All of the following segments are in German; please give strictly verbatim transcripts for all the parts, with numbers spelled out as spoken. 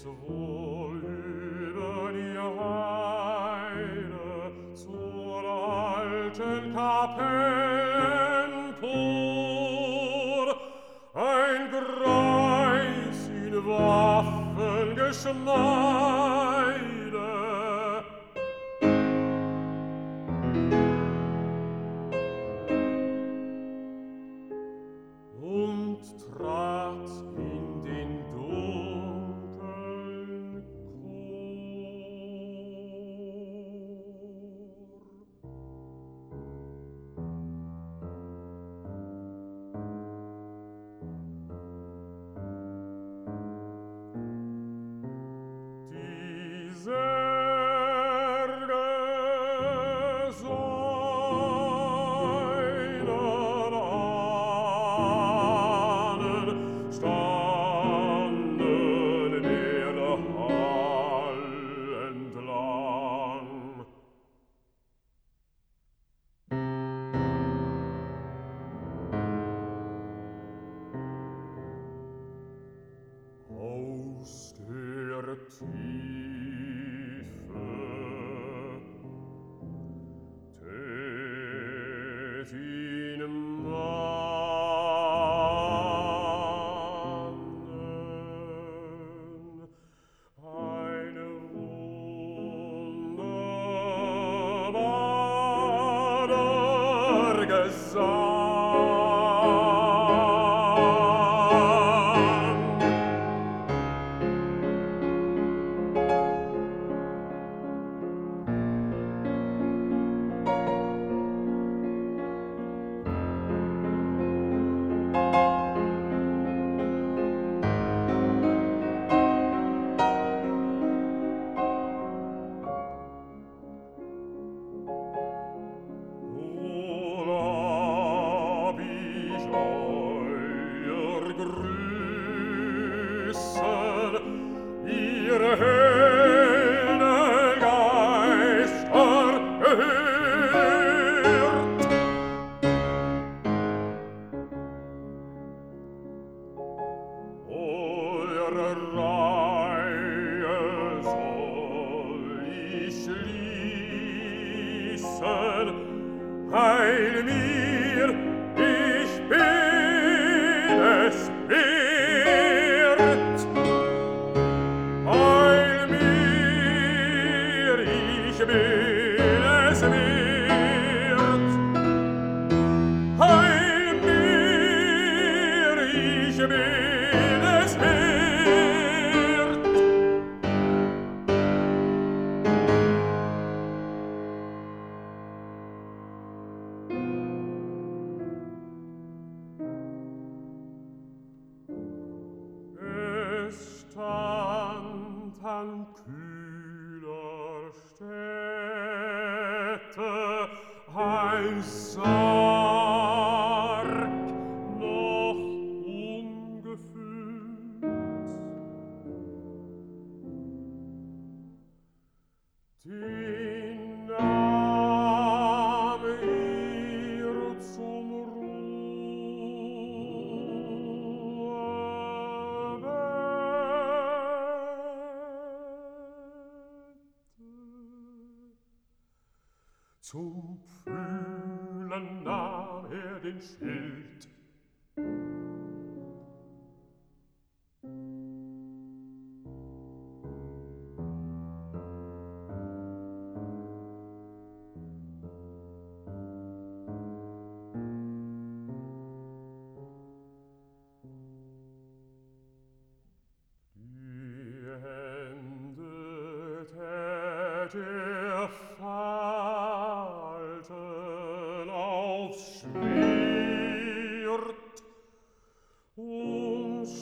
es wohl über die Heide zur alten Kapellentor ein Greis in Waffengeschmeide und trat in den dunklen Chor. Die Särge seiner Ahnen standen der Hall entlang. Aus der Tiefe tät ihn mahnen eine wunderbarer Gesang. Wohl hab ich euer Grüßen, ihr hellen Geister gehört. Eure Reihe soll ich schließen, heil mir, ich bin es wert. Heil mir, ich bin es wert. Heil mir, ich bin es wert. Es stand an kühler Stätte ein Sarg noch ungefüllt. Den nahm ihr zum Ruhebette. Zum Fühlen nahm er den Schild. Die Hände tät er falten aufs Schwert und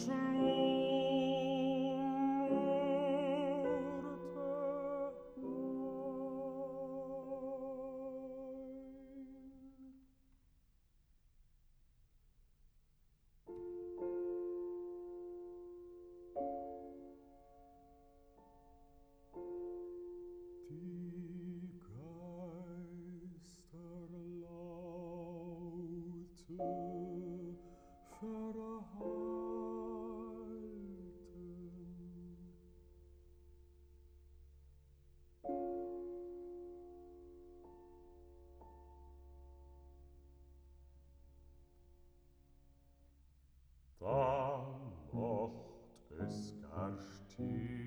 schlummerte die Geisterlaute verhalten Tief